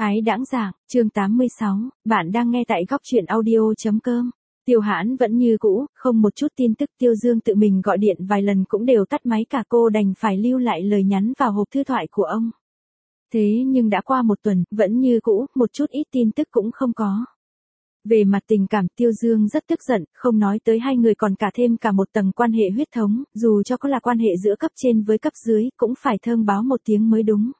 Ái đãng dạng, chương 86, bạn đang nghe tại góc truyện audio.com. Tiêu Hãn vẫn như cũ, không một chút tin tức. Tiêu Dương tự mình gọi điện vài lần cũng đều tắt máy cả, cô đành phải lưu lại lời nhắn vào hộp thư thoại của ông. Thế nhưng đã qua một tuần, vẫn như cũ, một chút ít tin tức cũng không có. Về mặt tình cảm, Tiêu Dương rất tức giận, không nói tới hai người còn cả thêm cả một tầng quan hệ huyết thống, dù cho có là quan hệ giữa cấp trên với cấp dưới, cũng phải thông báo một tiếng mới đúng.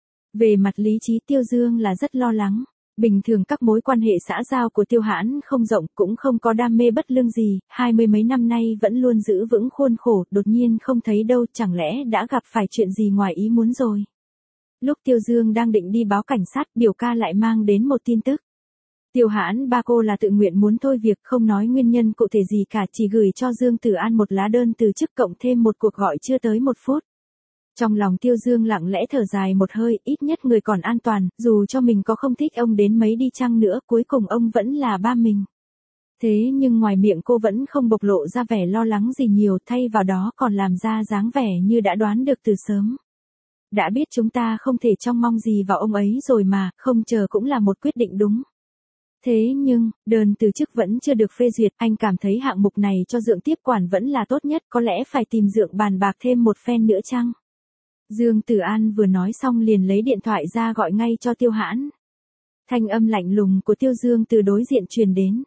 Về mặt lý trí, Tiêu Dương là rất lo lắng. Bình thường các mối quan hệ xã giao của Tiêu Hãn không rộng, cũng không có đam mê bất lương gì, 20 mấy năm nay vẫn luôn giữ vững khuôn khổ, đột nhiên không thấy đâu, chẳng lẽ đã gặp phải chuyện gì ngoài ý muốn rồi. Lúc Tiêu Dương đang định đi báo cảnh sát, biểu ca lại mang đến một tin tức. Tiêu Hãn ba cô là tự nguyện muốn thôi việc, không nói nguyên nhân cụ thể gì cả, chỉ gửi cho Dương Tử An một lá đơn từ chức cộng thêm một cuộc gọi chưa tới 1 phút. Trong lòng Tiêu Dương lặng lẽ thở dài một hơi, ít nhất người còn an toàn, dù cho mình có không thích ông đến mấy đi chăng nữa, cuối cùng ông vẫn là ba mình. Thế nhưng ngoài miệng cô vẫn không bộc lộ ra vẻ lo lắng gì nhiều, thay vào đó còn làm ra dáng vẻ như đã đoán được từ sớm. Đã biết chúng ta không thể trông mong gì vào ông ấy rồi mà, không chờ cũng là một quyết định đúng. Thế nhưng, đơn từ chức vẫn chưa được phê duyệt, anh cảm thấy hạng mục này cho Dượng tiếp quản vẫn là tốt nhất, có lẽ phải tìm Dượng bàn bạc thêm một phen nữa chăng? Dương Tử An vừa nói xong liền lấy điện thoại ra gọi ngay cho Tiêu Hãn. Thanh âm lạnh lùng của Tiêu Dương từ đối diện truyền đến.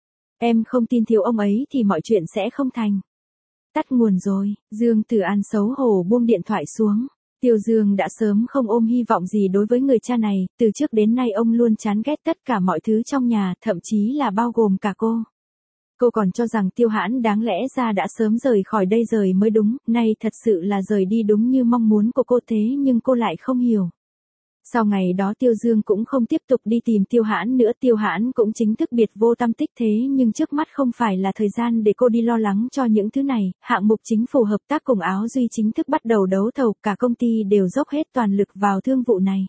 Em không tin thiếu ông ấy thì mọi chuyện sẽ không thành. Tắt nguồn rồi, Dương Tử An xấu hổ buông điện thoại xuống. Tiêu Dương đã sớm không ôm hy vọng gì đối với người cha này, từ trước đến nay ông luôn chán ghét tất cả mọi thứ trong nhà, thậm chí là bao gồm cả cô. Cô còn cho rằng Tiêu Hãn đáng lẽ ra đã sớm rời khỏi đây rồi mới đúng, nay thật sự là rời đi đúng như mong muốn của cô, thế nhưng cô lại không hiểu. Sau ngày đó Tiêu Dương cũng không tiếp tục đi tìm Tiêu Hãn nữa, Tiêu Hãn cũng chính thức biệt vô tâm tích, thế nhưng trước mắt không phải là thời gian để cô đi lo lắng cho những thứ này. Hạng mục chính phủ hợp tác cùng Áo Duy chính thức bắt đầu đấu thầu, cả công ty đều dốc hết toàn lực vào thương vụ này.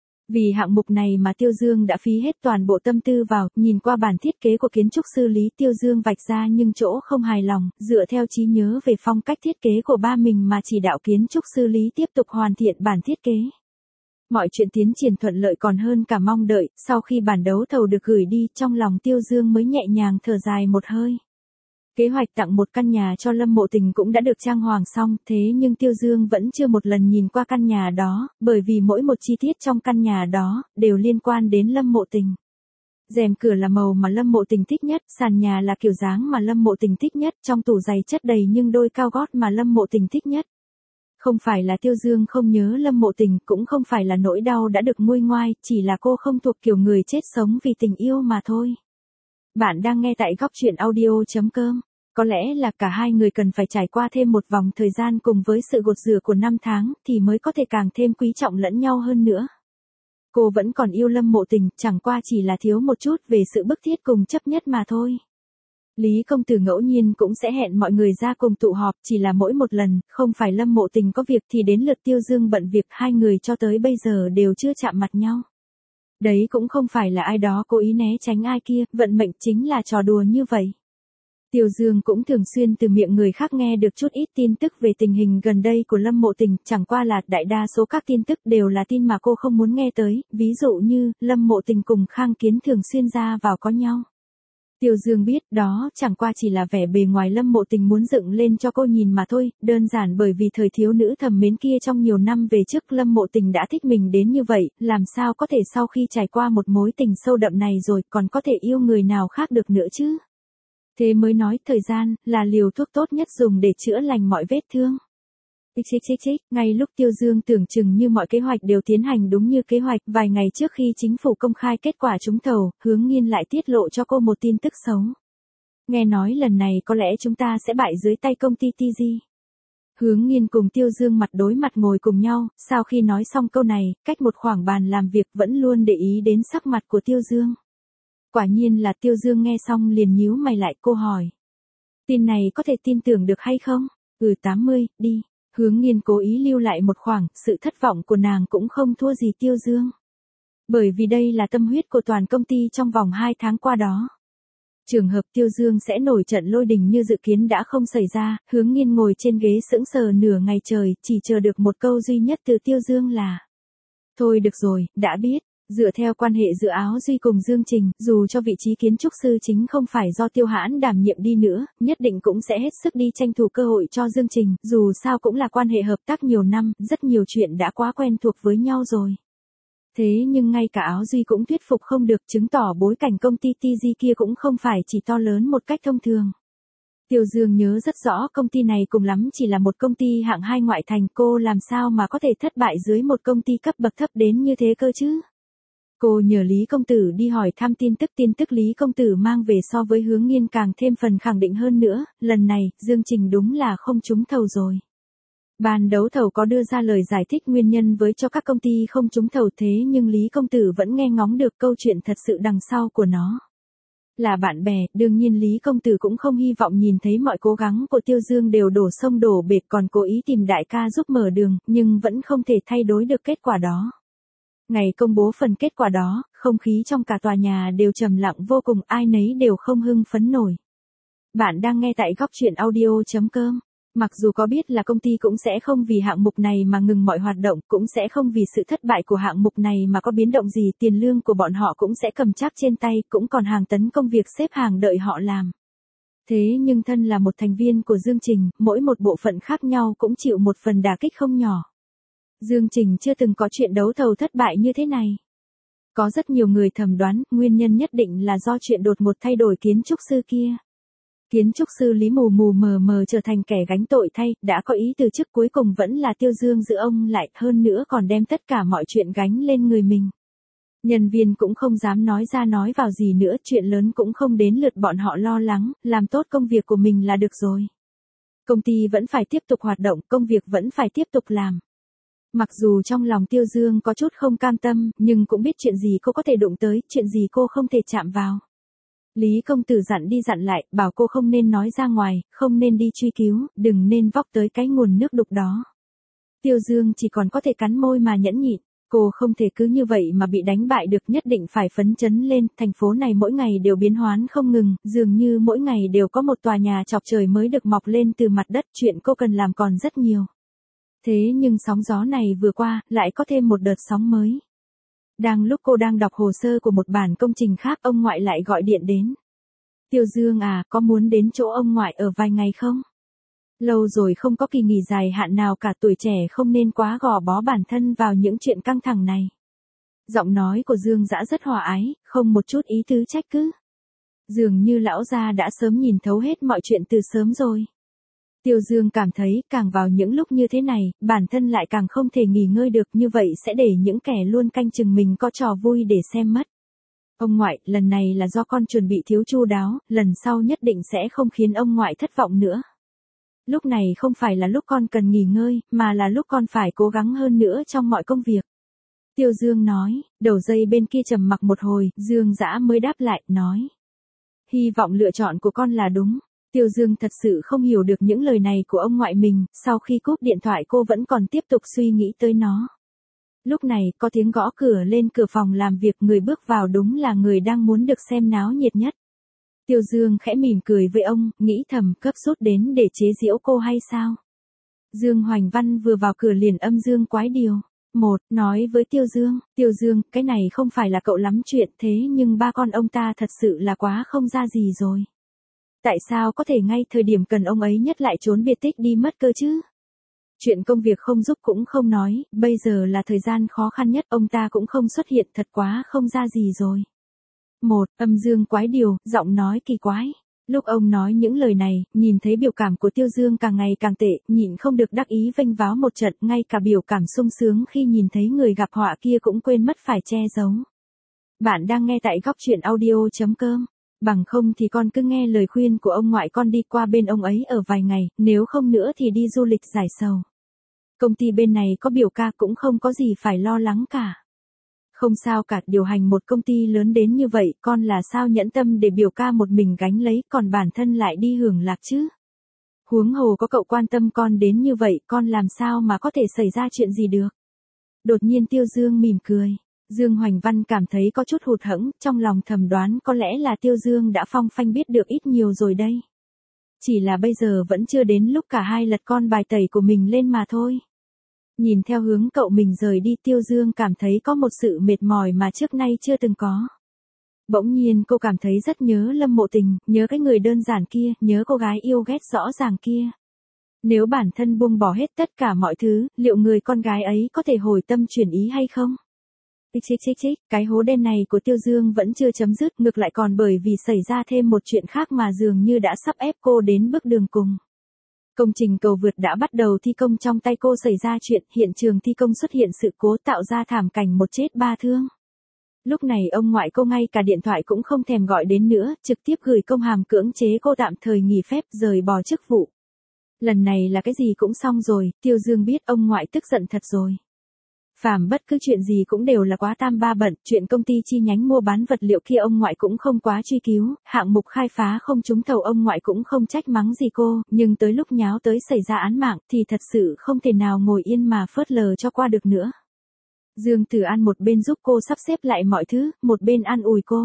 Vì hạng mục này mà Tiêu Dương đã phí hết toàn bộ tâm tư vào, nhìn qua bản thiết kế của kiến trúc sư Lý, Tiêu Dương vạch ra nhưng chỗ không hài lòng, dựa theo trí nhớ về phong cách thiết kế của ba mình mà chỉ đạo kiến trúc sư Lý tiếp tục hoàn thiện bản thiết kế. Mọi chuyện tiến triển thuận lợi còn hơn cả mong đợi, sau khi bản đấu thầu được gửi đi, trong lòng Tiêu Dương mới nhẹ nhàng thở dài một hơi. Kế hoạch tặng một căn nhà cho Lâm Mộ Tình cũng đã được trang hoàng xong, thế nhưng Tiêu Dương vẫn chưa một lần nhìn qua căn nhà đó, bởi vì mỗi một chi tiết trong căn nhà đó, đều liên quan đến Lâm Mộ Tình. Rèm cửa là màu mà Lâm Mộ Tình thích nhất, sàn nhà là kiểu dáng mà Lâm Mộ Tình thích nhất, trong tủ giày chất đầy nhưng đôi cao gót mà Lâm Mộ Tình thích nhất. Không phải là Tiêu Dương không nhớ Lâm Mộ Tình, cũng không phải là nỗi đau đã được nguôi ngoai, chỉ là cô không thuộc kiểu người chết sống vì tình yêu mà thôi. Bạn đang nghe tại góc truyện audio.com. Có lẽ là cả hai người cần phải trải qua thêm một vòng thời gian cùng với sự gột rửa của 5 tháng, thì mới có thể càng thêm quý trọng lẫn nhau hơn nữa. Cô vẫn còn yêu Lâm Mộ Tình, chẳng qua chỉ là thiếu một chút về sự bức thiết cùng chấp nhất mà thôi. Lý công tử ngẫu nhiên cũng sẽ hẹn mọi người ra cùng tụ họp, chỉ là mỗi một lần, không phải Lâm Mộ Tình có việc thì đến lượt Tiêu Dương bận việc, hai người cho tới bây giờ đều chưa chạm mặt nhau. Đấy cũng không phải là ai đó cố ý né tránh ai kia, vận mệnh chính là trò đùa như vậy. Tiêu Dương cũng thường xuyên từ miệng người khác nghe được chút ít tin tức về tình hình gần đây của Lâm Mộ Tình, chẳng qua là đại đa số các tin tức đều là tin mà cô không muốn nghe tới, ví dụ như Lâm Mộ Tình cùng Khang Kiến thường xuyên ra vào có nhau. Tiêu Dương biết đó chẳng qua chỉ là vẻ bề ngoài Lâm Mộ Tình muốn dựng lên cho cô nhìn mà thôi, đơn giản bởi vì thời thiếu nữ thầm mến kia trong nhiều năm về trước Lâm Mộ Tình đã thích mình đến như vậy, làm sao có thể sau khi trải qua một mối tình sâu đậm này rồi còn có thể yêu người nào khác được nữa chứ? Thế mới nói thời gian là liều thuốc tốt nhất dùng để chữa lành mọi vết thương. Ngay lúc Tiêu Dương tưởng chừng như mọi kế hoạch đều tiến hành đúng như kế hoạch, vài ngày trước khi chính phủ công khai kết quả trúng thầu, Hướng Nghiên lại tiết lộ cho cô một tin tức xấu. Nghe nói lần này có lẽ chúng ta sẽ bại dưới tay công ty TG. Hướng Nghiên cùng Tiêu Dương mặt đối mặt ngồi cùng nhau, sau khi nói xong câu này, cách một khoảng bàn làm việc vẫn luôn để ý đến sắc mặt của Tiêu Dương. Quả nhiên là Tiêu Dương nghe xong liền nhíu mày lại, cô hỏi. Tin này có thể tin tưởng được hay không? 80, đi. Hướng Nghiên cố ý lưu lại một khoảng, sự thất vọng của nàng cũng không thua gì Tiêu Dương. Bởi vì đây là tâm huyết của toàn công ty trong vòng 2 tháng qua đó. Trường hợp Tiêu Dương sẽ nổi trận lôi đình như dự kiến đã không xảy ra, Hướng Nghiên ngồi trên ghế sững sờ nửa ngày trời, chỉ chờ được một câu duy nhất từ Tiêu Dương là. Thôi được rồi, đã biết. Dựa theo quan hệ giữa Áo Duy cùng Dương Trình, dù cho vị trí kiến trúc sư chính không phải do Tiêu Hãn đảm nhiệm đi nữa, nhất định cũng sẽ hết sức đi tranh thủ cơ hội cho Dương Trình, dù sao cũng là quan hệ hợp tác nhiều năm, rất nhiều chuyện đã quá quen thuộc với nhau rồi. Thế nhưng ngay cả Áo Duy cũng thuyết phục không được, chứng tỏ bối cảnh công ty TG kia cũng không phải chỉ to lớn một cách thông thường. Tiêu Dương nhớ rất rõ công ty này cùng lắm chỉ là một công ty hạng 2 ngoại thành, cô làm sao mà có thể thất bại dưới một công ty cấp bậc thấp đến như thế cơ chứ? Cô nhờ Lý Công Tử đi hỏi thăm tin tức Lý Công Tử mang về so với Hướng Nghiên càng thêm phần khẳng định hơn nữa, lần này, Dương Trình đúng là không trúng thầu rồi. Ban đấu thầu có đưa ra lời giải thích nguyên nhân với cho các công ty không trúng thầu, thế nhưng Lý Công Tử vẫn nghe ngóng được câu chuyện thật sự đằng sau của nó. Là bạn bè, đương nhiên Lý Công Tử cũng không hy vọng nhìn thấy mọi cố gắng của Tiêu Dương đều đổ sông đổ bể, còn cố ý tìm đại ca giúp mở đường, nhưng vẫn không thể thay đổi được kết quả đó. Ngày công bố phần kết quả đó, không khí trong cả tòa nhà đều trầm lặng vô cùng, ai nấy đều không hưng phấn nổi. Bạn đang nghe tại góc truyện audio.com. Mặc dù có biết là công ty cũng sẽ không vì hạng mục này mà ngừng mọi hoạt động, cũng sẽ không vì sự thất bại của hạng mục này mà có biến động gì, tiền lương của bọn họ cũng sẽ cầm chắc trên tay, cũng còn hàng tấn công việc xếp hàng đợi họ làm. Thế nhưng thân là một thành viên của Dương Trình, mỗi một bộ phận khác nhau cũng chịu một phần đả kích không nhỏ. Dương Trình chưa từng có chuyện đấu thầu thất bại như thế này. Có rất nhiều người thầm đoán, nguyên nhân nhất định là do chuyện đột ngột thay đổi kiến trúc sư kia. Kiến trúc sư Lý mù mù mờ mờ trở thành kẻ gánh tội thay, đã có ý từ chức, cuối cùng vẫn là Tiêu Dương giữ ông lại, hơn nữa còn đem tất cả mọi chuyện gánh lên người mình. Nhân viên cũng không dám nói ra nói vào gì nữa, chuyện lớn cũng không đến lượt bọn họ lo lắng, làm tốt công việc của mình là được rồi. Công ty vẫn phải tiếp tục hoạt động, công việc vẫn phải tiếp tục làm. Mặc dù trong lòng Tiêu Dương có chút không cam tâm, nhưng cũng biết chuyện gì cô có thể đụng tới, chuyện gì cô không thể chạm vào. Lý Công Tử dặn đi dặn lại, bảo cô không nên nói ra ngoài, không nên đi truy cứu, đừng nên vóc tới cái nguồn nước đục đó. Tiêu Dương chỉ còn có thể cắn môi mà nhẫn nhịn, cô không thể cứ như vậy mà bị đánh bại được, nhất định phải phấn chấn lên, thành phố này mỗi ngày đều biến hóa không ngừng, dường như mỗi ngày đều có một tòa nhà chọc trời mới được mọc lên từ mặt đất, chuyện cô cần làm còn rất nhiều. Thế nhưng sóng gió này vừa qua, lại có thêm một đợt sóng mới. Đang lúc cô đang đọc hồ sơ của một bản công trình khác, ông ngoại lại gọi điện đến. Tiêu Dương à, có muốn đến chỗ ông ngoại ở vài ngày không? Lâu rồi không có kỳ nghỉ dài hạn nào cả, tuổi trẻ không nên quá gò bó bản thân vào những chuyện căng thẳng này. Giọng nói của Dương Dã rất hòa ái, không một chút ý tứ trách cứ. Dường như lão gia đã sớm nhìn thấu hết mọi chuyện từ sớm rồi. Tiêu Dương cảm thấy, càng vào những lúc như thế này, bản thân lại càng không thể nghỉ ngơi được, như vậy sẽ để những kẻ luôn canh chừng mình có trò vui để xem mất. Ông ngoại, lần này là do con chuẩn bị thiếu chu đáo, lần sau nhất định sẽ không khiến ông ngoại thất vọng nữa. Lúc này không phải là lúc con cần nghỉ ngơi, mà là lúc con phải cố gắng hơn nữa trong mọi công việc. Tiêu Dương nói, đầu dây bên kia trầm mặc một hồi, Dương Dã mới đáp lại, nói. Hy vọng lựa chọn của con là đúng. Tiêu Dương thật sự không hiểu được những lời này của ông ngoại mình, sau khi cúp điện thoại cô vẫn còn tiếp tục suy nghĩ tới nó. Lúc này, có tiếng gõ cửa lên cửa phòng làm việc, người bước vào đúng là người đang muốn được xem náo nhiệt nhất. Tiêu Dương khẽ mỉm cười với ông, nghĩ thầm, cấp rút đến để chế giễu cô hay sao? Dương Hoành Văn vừa vào cửa liền âm dương quái điều. Nói với Tiêu Dương, cái này không phải là cậu lắm chuyện, thế nhưng ba con ông ta thật sự là quá không ra gì rồi. Tại sao có thể ngay thời điểm cần ông ấy nhất lại trốn biệt tích đi mất cơ chứ? Chuyện công việc không giúp cũng không nói, bây giờ là thời gian khó khăn nhất, ông ta cũng không xuất hiện, thật quá không ra gì rồi. Âm dương quái điều, giọng nói kỳ quái. Lúc ông nói những lời này, nhìn thấy biểu cảm của Tiêu Dương càng ngày càng tệ, nhịn không được đắc ý vênh váo một trận, ngay cả biểu cảm sung sướng khi nhìn thấy người gặp họa kia cũng quên mất phải che giấu. Bạn đang nghe tại góc truyện audio.com. Bằng không thì con cứ nghe lời khuyên của ông ngoại, con đi qua bên ông ấy ở vài ngày, nếu không nữa thì đi du lịch giải sầu. Công ty bên này có biểu ca cũng không có gì phải lo lắng cả. Không sao cả, điều hành một công ty lớn đến như vậy, con là sao nhẫn tâm để biểu ca một mình gánh lấy, còn bản thân lại đi hưởng lạc chứ? Huống hồ có cậu quan tâm con đến như vậy, con làm sao mà có thể xảy ra chuyện gì được? Đột nhiên Tiêu Dương mỉm cười. Dương Hoành Văn cảm thấy có chút hụt hẫng, trong lòng thầm đoán có lẽ là Tiêu Dương đã phong phanh biết được ít nhiều rồi đây. Chỉ là bây giờ vẫn chưa đến lúc cả hai lật con bài tẩy của mình lên mà thôi. Nhìn theo hướng cậu mình rời đi, Tiêu Dương cảm thấy có một sự mệt mỏi mà trước nay chưa từng có. Bỗng nhiên cô cảm thấy rất nhớ Lâm Mộ Tình, nhớ cái người đơn giản kia, nhớ cô gái yêu ghét rõ ràng kia. Nếu bản thân buông bỏ hết tất cả mọi thứ, liệu người con gái ấy có thể hồi tâm chuyển ý hay không? Cái hố đen này của Tiêu Dương vẫn chưa chấm dứt, ngược lại còn bởi vì xảy ra thêm một chuyện khác mà dường như đã sắp ép cô đến bước đường cùng. Công trình cầu vượt đã bắt đầu thi công, trong tay cô xảy ra chuyện, hiện trường thi công xuất hiện sự cố tạo ra thảm cảnh một chết ba thương. Lúc này ông ngoại cô ngay cả điện thoại cũng không thèm gọi đến nữa, trực tiếp gửi công hàm cưỡng chế cô tạm thời nghỉ phép, rời bỏ chức vụ. Lần này là cái gì cũng xong rồi, Tiêu Dương biết ông ngoại tức giận thật rồi. Phàm bất cứ chuyện gì cũng đều là quá tam ba bận, chuyện công ty chi nhánh mua bán vật liệu kia ông ngoại cũng không quá truy cứu, hạng mục khai phá không trúng thầu ông ngoại cũng không trách mắng gì cô, nhưng tới lúc nháo tới xảy ra án mạng thì thật sự không thể nào ngồi yên mà phớt lờ cho qua được nữa. Dương Tử An một bên giúp cô sắp xếp lại mọi thứ, một bên an ủi cô.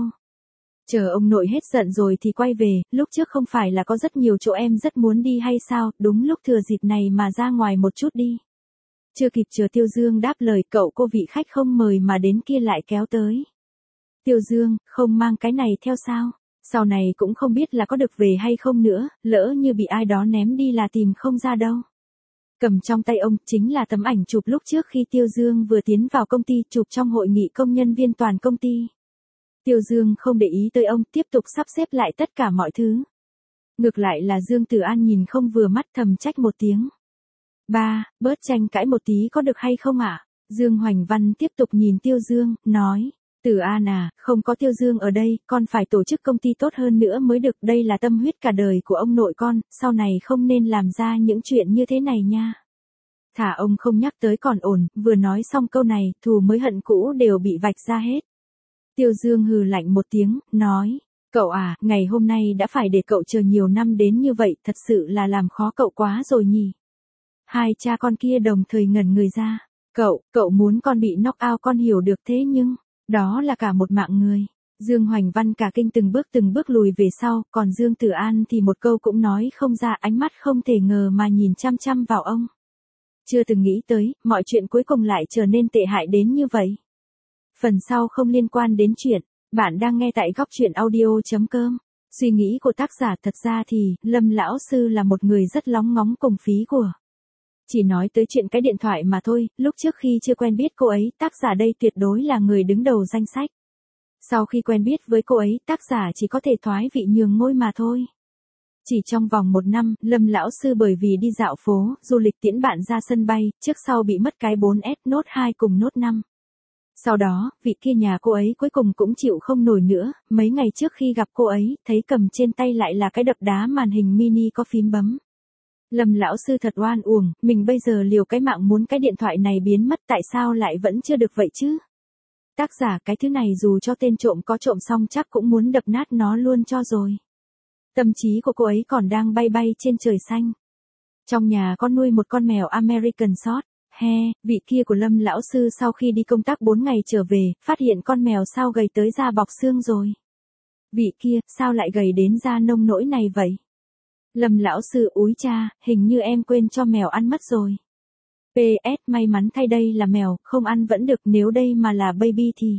Chờ ông nội hết giận rồi thì quay về, lúc trước không phải là có rất nhiều chỗ em rất muốn đi hay sao, đúng lúc thừa dịp này mà ra ngoài một chút đi. Chưa kịp chờ Tiêu Dương đáp lời, cậu cô vị khách không mời mà đến kia lại kéo tới. Tiêu Dương, không mang cái này theo sao? Sau này cũng không biết là có được về hay không nữa, lỡ như bị ai đó ném đi là tìm không ra đâu. Cầm trong tay ông chính là tấm ảnh chụp lúc trước khi Tiêu Dương vừa tiến vào công ty, chụp trong hội nghị công nhân viên toàn công ty. Tiêu Dương không để ý tới ông, tiếp tục sắp xếp lại tất cả mọi thứ. Ngược lại là Dương Tử An nhìn không vừa mắt, thầm trách một tiếng. Ba, bớt tranh cãi một tí có được hay không ạ? Dương Hoành Văn tiếp tục nhìn Tiêu Dương, nói. Tử An à, không có Tiêu Dương ở đây, con phải tổ chức công ty tốt hơn nữa mới được, đây là tâm huyết cả đời của ông nội con, sau này không nên làm ra những chuyện như thế này nha. Thả ông không nhắc tới còn ổn, vừa nói xong câu này, thù mới hận cũ đều bị vạch ra hết. Tiêu Dương hừ lạnh một tiếng, nói. Cậu à, ngày hôm nay đã phải để cậu chờ nhiều năm đến như vậy, thật sự là làm khó cậu quá rồi nhỉ. Hai cha con kia đồng thời ngẩn người ra. Cậu muốn con bị knock out, con hiểu được, thế nhưng, đó là cả một mạng người. Dương Hoành Văn cả kinh từng bước lùi về sau, còn Dương Tử An thì một câu cũng nói không ra, ánh mắt không thể ngờ mà nhìn chăm chăm vào ông. Chưa từng nghĩ tới, mọi chuyện cuối cùng lại trở nên tệ hại đến như vậy. Phần sau không liên quan đến chuyện, bạn đang nghe tại góc truyện audio.com. Suy nghĩ của tác giả, thật ra thì, Lâm lão sư là một người rất lóng ngóng cùng phí của. Chỉ nói tới chuyện cái điện thoại mà thôi, lúc trước khi chưa quen biết cô ấy, tác giả đây tuyệt đối là người đứng đầu danh sách. Sau khi quen biết với cô ấy, tác giả chỉ có thể thoái vị nhường ngôi mà thôi. Chỉ trong vòng 1 năm, Lâm lão sư bởi vì đi dạo phố, du lịch tiễn bạn ra sân bay, trước sau bị mất cái 4S Note 2 cùng Note 5. Sau đó, vị kia nhà cô ấy cuối cùng cũng chịu không nổi nữa, mấy ngày trước khi gặp cô ấy, thấy cầm trên tay lại là cái đập đá màn hình mini có phím bấm. Lâm lão sư thật oan uổng, mình bây giờ liều cái mạng muốn cái điện thoại này biến mất, tại sao lại vẫn chưa được vậy chứ? Tác giả, cái thứ này dù cho tên trộm có trộm xong chắc cũng muốn đập nát nó luôn cho rồi. Tâm trí của cô ấy còn đang bay bay trên trời xanh. Trong nhà con nuôi một con mèo American Short. Vị kia của Lâm lão sư sau khi đi công tác 4 ngày trở về, phát hiện con mèo sao gầy tới da bọc xương rồi. Vị kia, sao lại gầy đến da nông nỗi này vậy? Lâm lão sư, úi cha, hình như em quên cho mèo ăn mất rồi. PS, may mắn thay đây là mèo, không ăn vẫn được, nếu đây mà là baby thì.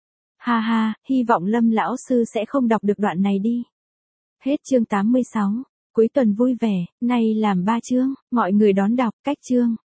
Ha ha, hy vọng Lâm lão sư sẽ không đọc được đoạn này đi. Hết chương 86. Cuối tuần vui vẻ, nay làm 3 chương, mọi người đón đọc, cách chương.